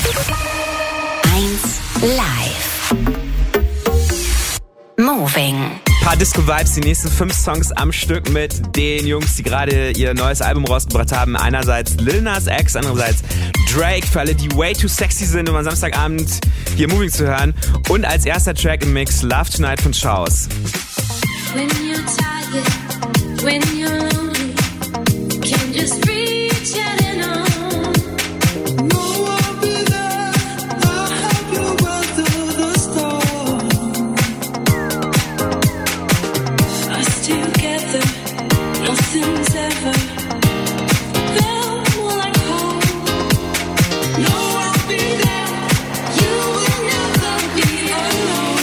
Live. Moving. Paar Disco-Vibes, die nächsten 5 Songs am Stück mit den Jungs, die gerade ihr neues Album rausgebracht haben. Einerseits Lil Nas X, andererseits Drake, für alle, die way too sexy sind, um am Samstagabend hier Moving zu hören. Und als erster Track im Mix Love Tonight von Chaos. When you're tired, when you're lonely, you can just reach out and on. No, I'll be there, I'll help you weather the storm. Us together, nothing's ever felt more like home. No, I'll be there, you will never be alone.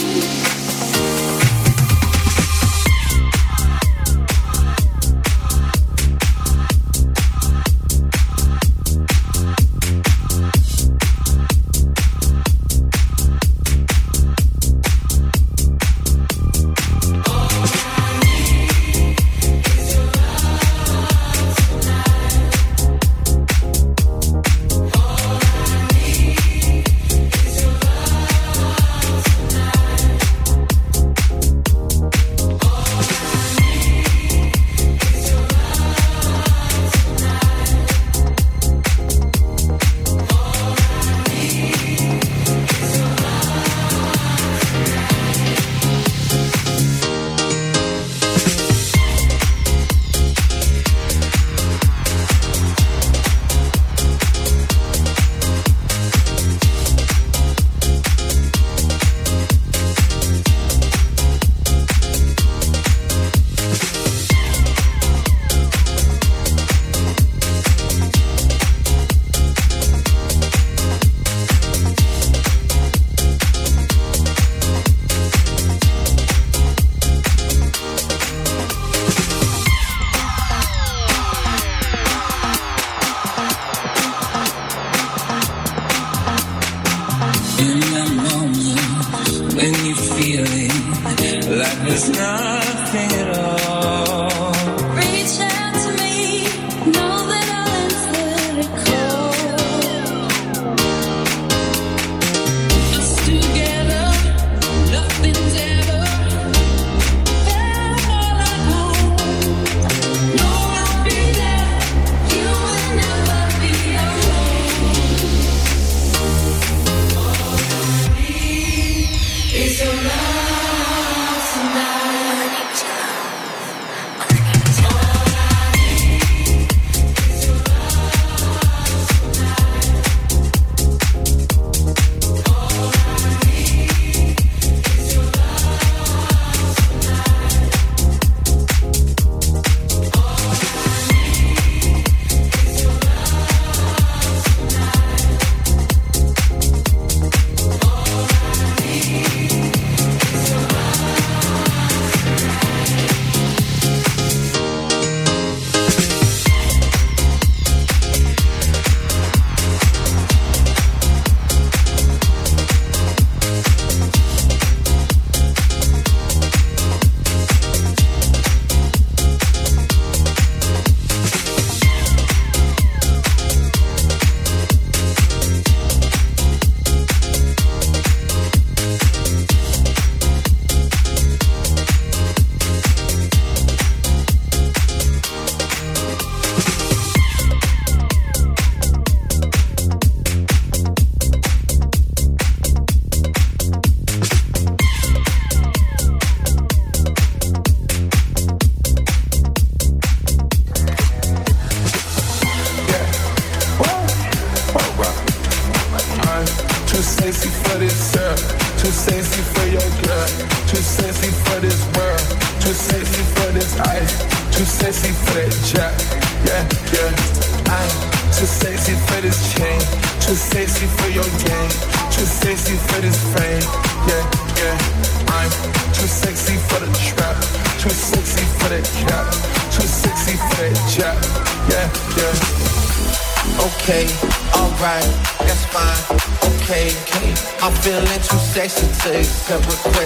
Okay, alright, that's fine. Okay, I'm feeling too sexy to accept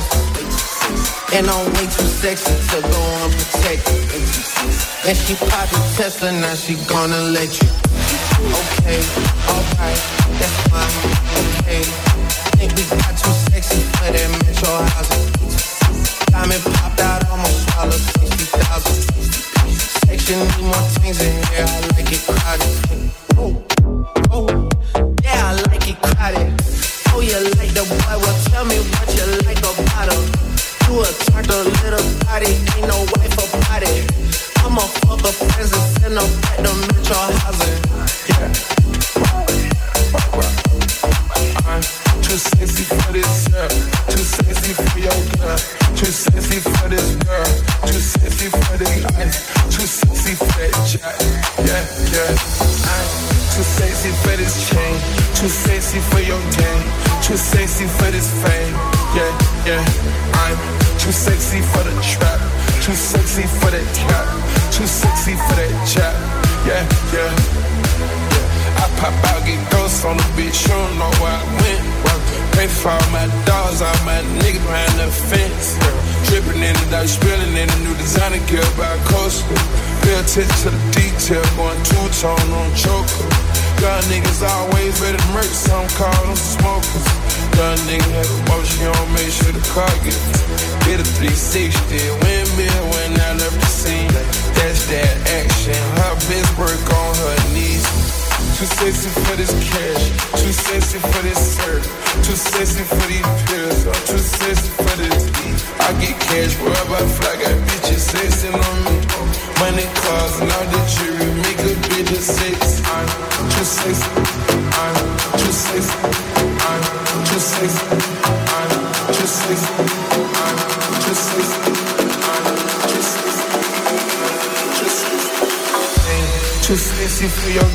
requests. And I'm way too sexy to go unprotected. And she poppin' Tesla, now she gonna let you. Okay, alright, that's fine. Too sexy for your game, too sexy for this fame. Yeah, yeah, I'm too sexy for the trap, too sexy for that cap, too sexy for that chat. Yeah, yeah, yeah. I pop out, get ghosts on the bitch, you don't know where I went. Pray for all my dogs, all my niggas behind the fence. Dripping in the dark, spilling in the new designer gear by Costa. Pay attention to the detail, going two-tone on choker. Young niggas always ready to murder, some call them smokers. Young nigga had a motion, you don't make sure the car gets hit a 360, windmill when I left the scene. That's that action, her best work on her knees. Too sexy for this cash, too sexy for this surf, too sexy for these pills, I'm too sexy for this. I get cash wherever I fly, got bitches sexing on me. Money, cars, and all the jewelry, make a bitch a sex. I'm too sexy, I'm too sexy, I'm too sexy, I'm too sexy, I'm too sexy, I'm too sexy, too sexy, too sexy for your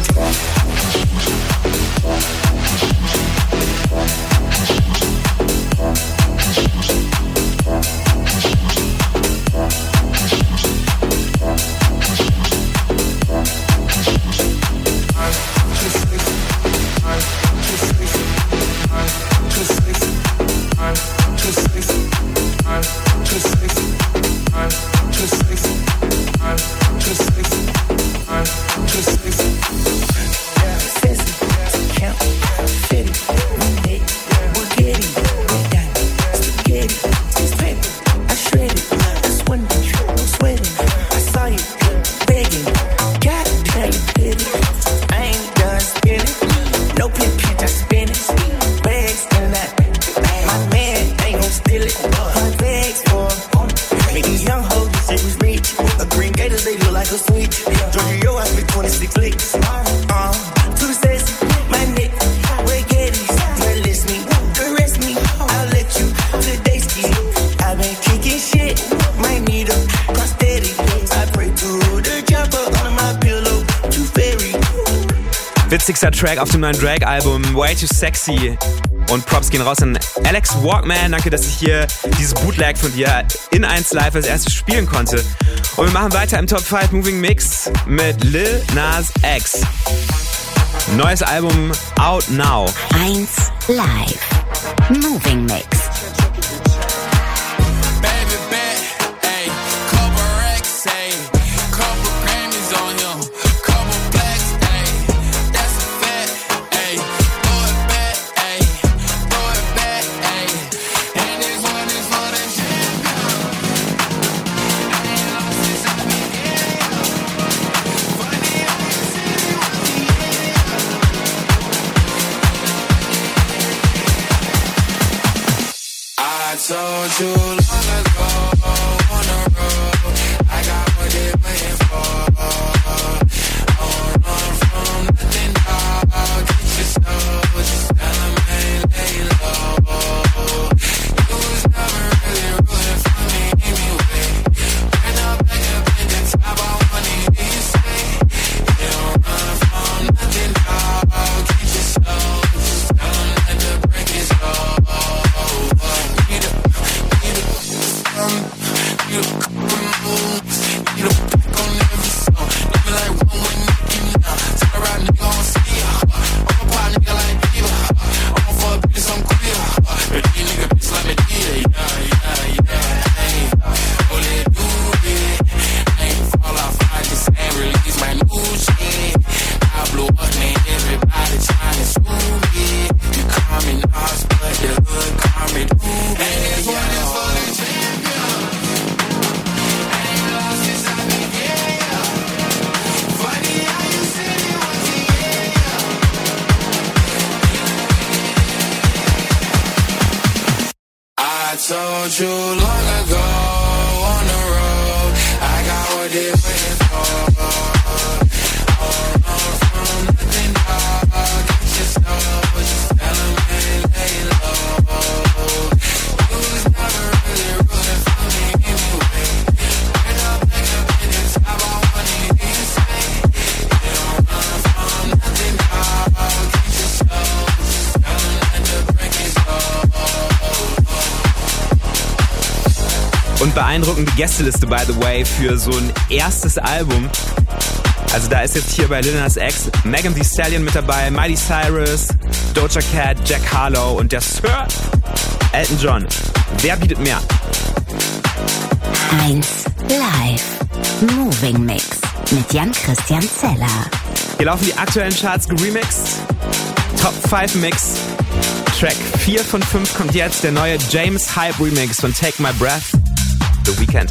witzigster Track auf dem neuen Drake-Album, Way Too Sexy. Und Props gehen raus an Alex Walkman. Danke, dass ich hier dieses Bootleg von dir in 1 Live als erstes spielen konnte. Und wir machen weiter im Top 5 Moving Mix mit Lil Nas X. Neues Album out now. 1 Live Moving Mix. Told you long ago on the road, I got what they waiting for. I won't run from nothing, dog. Get your soul, just tell them ain't lay low. You was never really rooting for me anyway. When I'm back up in the top, I wanna hear you say, you don't run from nothing, dog. Get your soul, just tell them that the break is over. You the couple moves, you the back on every song. You be like one way Nicki now. Turn around, nigga, I don't see ya. I'm a pop nigga like Diva. I'm a fuck bitch, I'm queer. And you nigga bitch like Medea. Yeah. Hey, only do it. I ain't fall off, I just ain't release my new shit. I blew up, man, everybody trying to screw me. You call me Nas, but the hood call me Doobie. And this one is for the champion. I told you long ago on the road, I got what they waiting for. I won't run from nothing, dog. Get your soul, just tell them ain't lay low. You was never really rooting for me anyway. When I'm back up in the top, I wanna hear you say, you don't run from nothing, dog. Get your soul. Und beeindruckende Gästeliste, by the way, für so ein erstes Album. Also da ist jetzt hier bei Lil Nas X Megan Thee Stallion mit dabei, Miley Cyrus, Doja Cat, Jack Harlow und der Sir Elton John. Wer bietet mehr? 1 Live Moving Mix mit Jan-Christian Zeller. Hier laufen die aktuellen Charts geremixed. Top 5 Mix. Track 4 von 5 kommt jetzt, der neue James Hype Remix von Take My Breath, The Weeknd.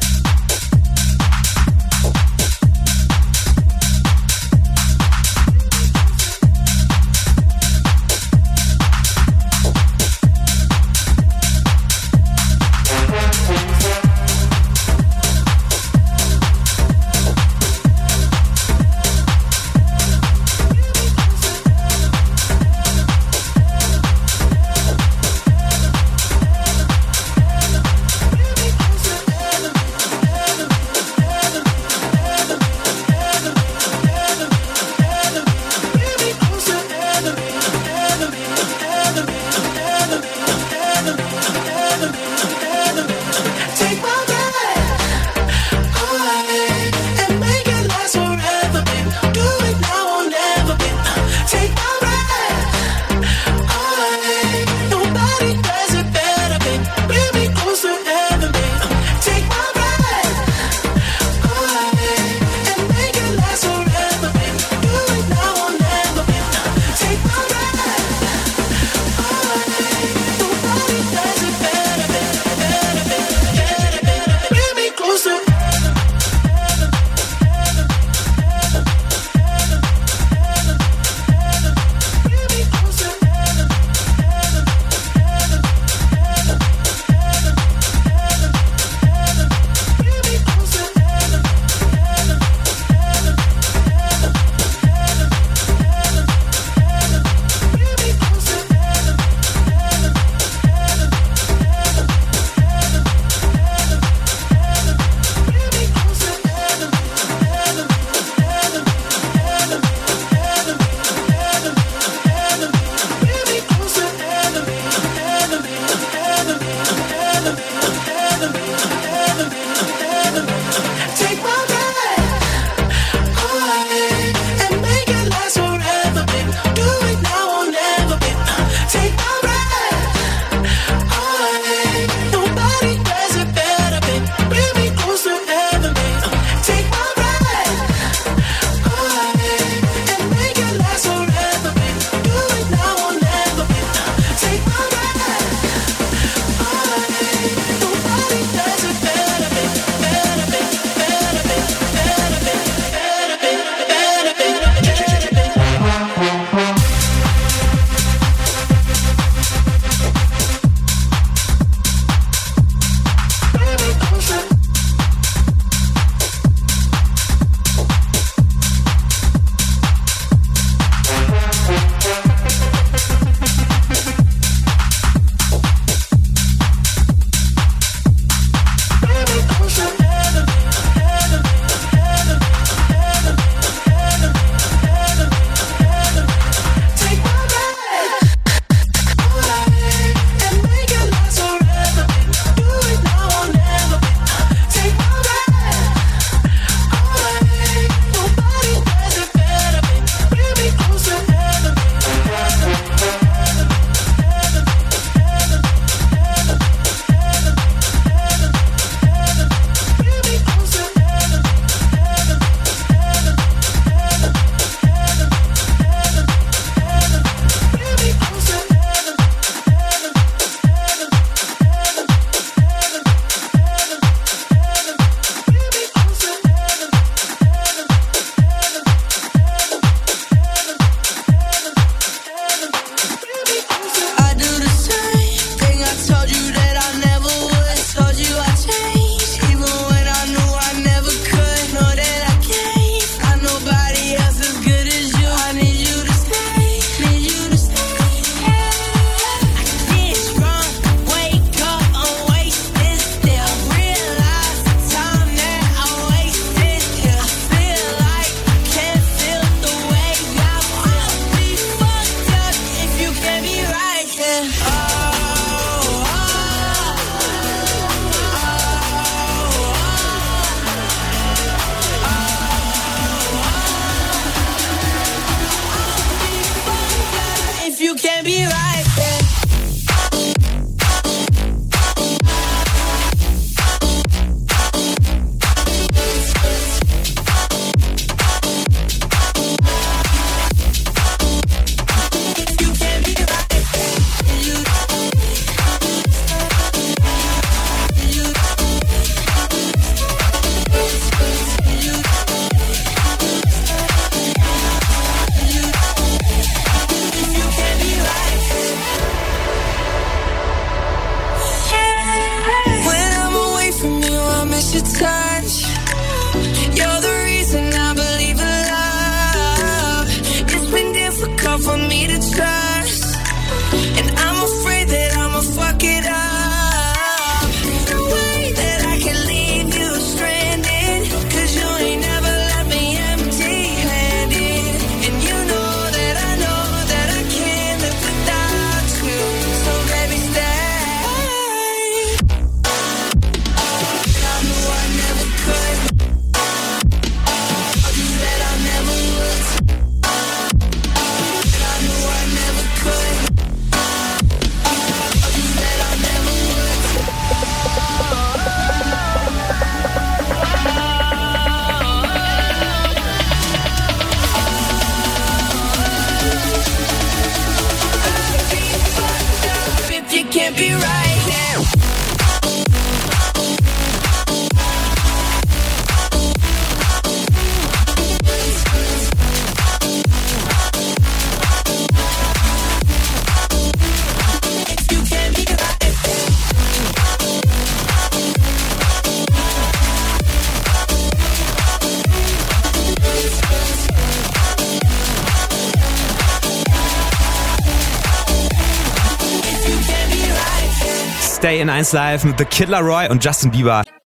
can't be right then. Touch. You're the reason I believe in love. It's been difficult for me to trust, and I'm afraid that I'ma fuck it up. The way that I can leave you stranded, 'cause you ain't never left me empty-handed. And you know that I can't live without you. So baby, stay. You can't be right now. You can't be right. Stay in 1 Live mit The Kid Laroi und Justin Bieber.